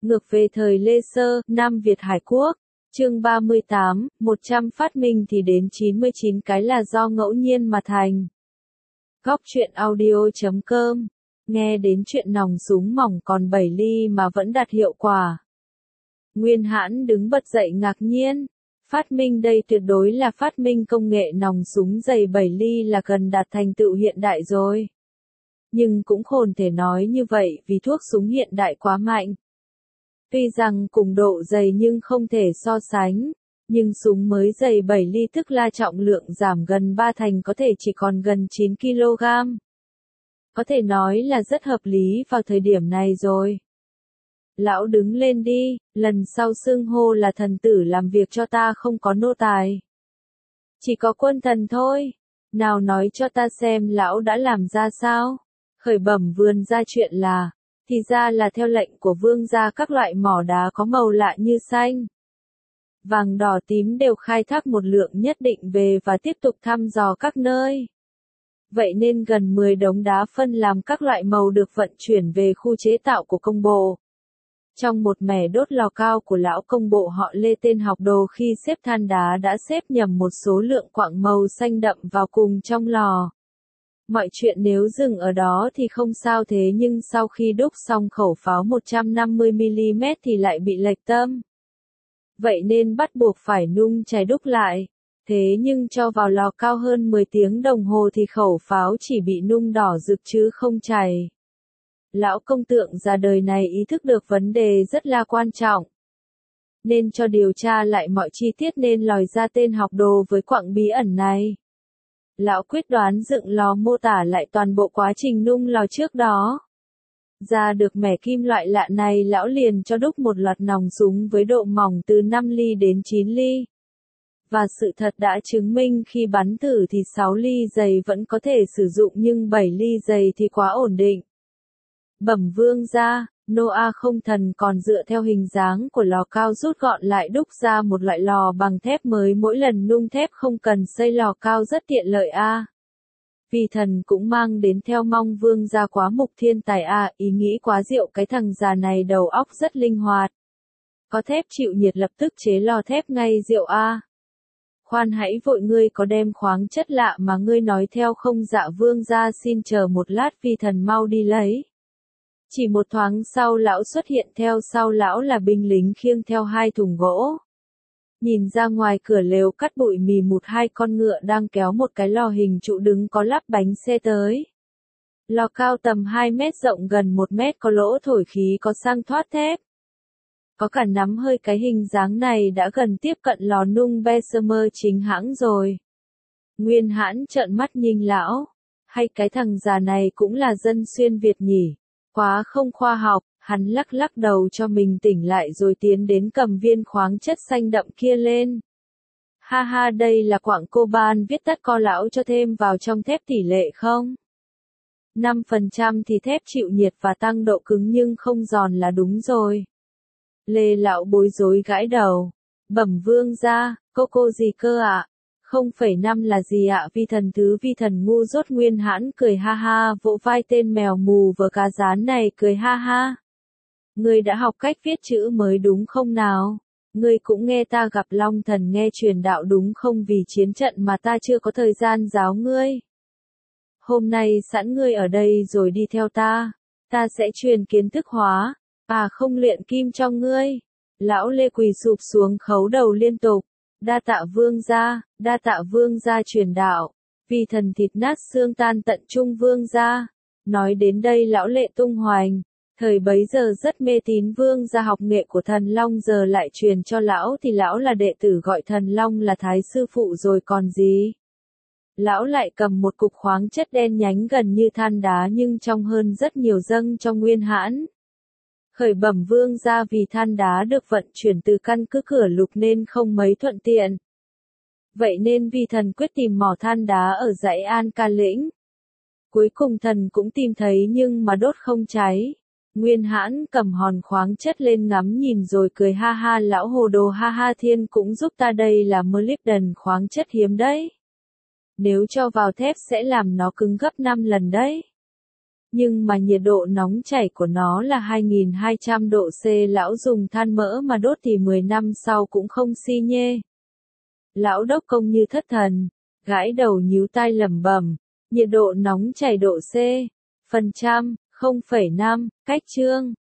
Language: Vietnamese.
Ngược về thời Lê Sơ, Nam Việt Hải Quốc. Chương 38, 100 phát minh thì đến 99 cái là do ngẫu nhiên mà thành. Góc truyện audio.com. Nghe đến chuyện nòng súng mỏng còn 7 ly mà vẫn đạt hiệu quả. Nguyên Hãn đứng bật dậy ngạc nhiên. Phát minh đây tuyệt đối là phát minh công nghệ nòng súng dày 7 ly là gần đạt thành tựu hiện đại rồi. Nhưng cũng khôn thể nói như vậy vì thuốc súng hiện đại quá mạnh. Tuy rằng cùng độ dày nhưng không thể so sánh, nhưng súng mới dày 7 ly tức là trọng lượng giảm gần 3 thành có thể chỉ còn gần 9 kg. Có thể nói là rất hợp lý vào thời điểm này rồi. Lão đứng lên đi, lần sau xưng hô là thần tử làm việc cho ta không có nô tài. Chỉ có quân thần thôi. Nào nói cho ta xem lão đã làm ra sao. Khởi bẩm vườn ra chuyện là, thì ra là theo lệnh của vương gia các loại mỏ đá có màu lạ như xanh, vàng đỏ tím đều khai thác một lượng nhất định về và tiếp tục thăm dò các nơi. Vậy nên gần 10 đống đá phân làm các loại màu được vận chuyển về khu chế tạo của công bộ. Trong một mẻ đốt lò cao của lão công bộ họ Lê tên học đồ khi xếp than đá đã xếp nhầm một số lượng quặng màu xanh đậm vào cùng trong lò. Mọi chuyện nếu dừng ở đó thì không sao thế nhưng sau khi đúc xong khẩu pháo 150mm thì lại bị lệch tâm. Vậy nên bắt buộc phải nung chảy đúc lại. Thế nhưng cho vào lò cao hơn 10 tiếng đồng hồ thì khẩu pháo chỉ bị nung đỏ rực chứ không chảy. Lão công tượng ra đời này ý thức được vấn đề rất là quan trọng. Nên cho điều tra lại mọi chi tiết nên lòi ra tên học đồ với quặng bí ẩn này. Lão quyết đoán dựng lò mô tả lại toàn bộ quá trình nung lò trước đó. Ra được mẻ kim loại lạ này lão liền cho đúc một loạt nòng súng với độ mỏng từ 5 ly đến 9 ly. Và sự thật đã chứng minh khi bắn thử thì 6 ly dày vẫn có thể sử dụng nhưng 7 ly dày thì quá ổn định. Bẩm vương gia, Noah không thần còn dựa theo hình dáng của lò cao rút gọn lại đúc ra một loại lò bằng thép mới mỗi lần nung thép không cần xây lò cao rất tiện lợi a. Vì thần cũng mang đến theo mong vương gia quá mục thiên tài a, ý nghĩ quá diệu cái thằng già này đầu óc rất linh hoạt. Có thép chịu nhiệt lập tức chế lò thép ngay diệu a. Khoan hãy vội ngươi có đem khoáng chất lạ mà ngươi nói theo không dạ vương gia xin chờ một lát vì thần mau đi lấy. Chỉ một thoáng sau lão xuất hiện theo sau lão là binh lính khiêng theo 2 thùng gỗ. Nhìn ra ngoài cửa lều cắt bụi mì mụt 2 con ngựa đang kéo một cái lò hình trụ đứng có lắp bánh xe tới. Lò cao tầm 2 mét rộng gần 1 mét có lỗ thổi khí có xăng thoát thép. Có cả nắm hơi cái hình dáng này đã gần tiếp cận lò nung Bessemer chính hãng rồi. Nguyên Hãn trợn mắt nhìn lão. Hay cái thằng già này cũng là dân xuyên Việt nhỉ? Quá không khoa học, hắn lắc lắc đầu cho mình tỉnh lại rồi tiến đến cầm viên khoáng chất xanh đậm kia lên. Ha ha đây là quặng coban viết tắt co lão cho thêm vào trong thép tỷ lệ không? 5% thì thép chịu nhiệt và tăng độ cứng nhưng không giòn là đúng rồi. Lê lão bối rối gãi đầu. Bẩm vương gia, cô gì cơ ạ? 0,5 là gì ạ? Vi thần ngu dốt. Nguyên Hãn cười ha ha vỗ vai tên mèo mù vờ cá rán này cười ha ha. Ngươi đã học cách viết chữ mới đúng không nào? Ngươi cũng nghe ta gặp Long Thần nghe truyền đạo đúng không vì chiến trận mà ta chưa có thời gian giáo ngươi. Hôm nay sẵn ngươi ở đây rồi đi theo ta. Ta sẽ truyền kiến thức hóa. Không luyện kim cho ngươi. Lão Lê quỳ sụp xuống khấu đầu liên tục. Đa tạ vương gia truyền đạo. Vì thần thịt nát xương tan tận trung vương gia. Nói đến đây lão Lệ tung hoành. Thời bấy giờ rất mê tín vương gia học nghệ của thần Long giờ lại truyền cho lão thì lão là đệ tử gọi thần Long là thái sư phụ rồi còn gì. Lão lại cầm một cục khoáng chất đen nhánh gần như than đá nhưng trong hơn rất nhiều dâng cho Nguyên Hãn. Khởi bẩm vương gia vì than đá được vận chuyển từ căn cứ Cửa Lục nên không mấy thuận tiện. Vậy nên vi thần quyết tìm mỏ than đá ở dãy An Ca Lĩnh. Cuối cùng thần cũng tìm thấy nhưng mà đốt không cháy. Nguyên Hãn cầm hòn khoáng chất lên ngắm nhìn rồi cười ha ha lão hồ đồ ha ha thiên cũng giúp ta đây là molybden khoáng chất hiếm đấy. Nếu cho vào thép sẽ làm nó cứng gấp 5 lần đấy. Nhưng mà nhiệt độ nóng chảy của nó là 2200 độ C, lão dùng than mỡ mà đốt thì 10 năm sau cũng không xi nhê. Lão đốc công như thất thần, gãi đầu nhíu tai lẩm bẩm, nhiệt độ nóng chảy độ C, phần trăm, 0,5, cách chương.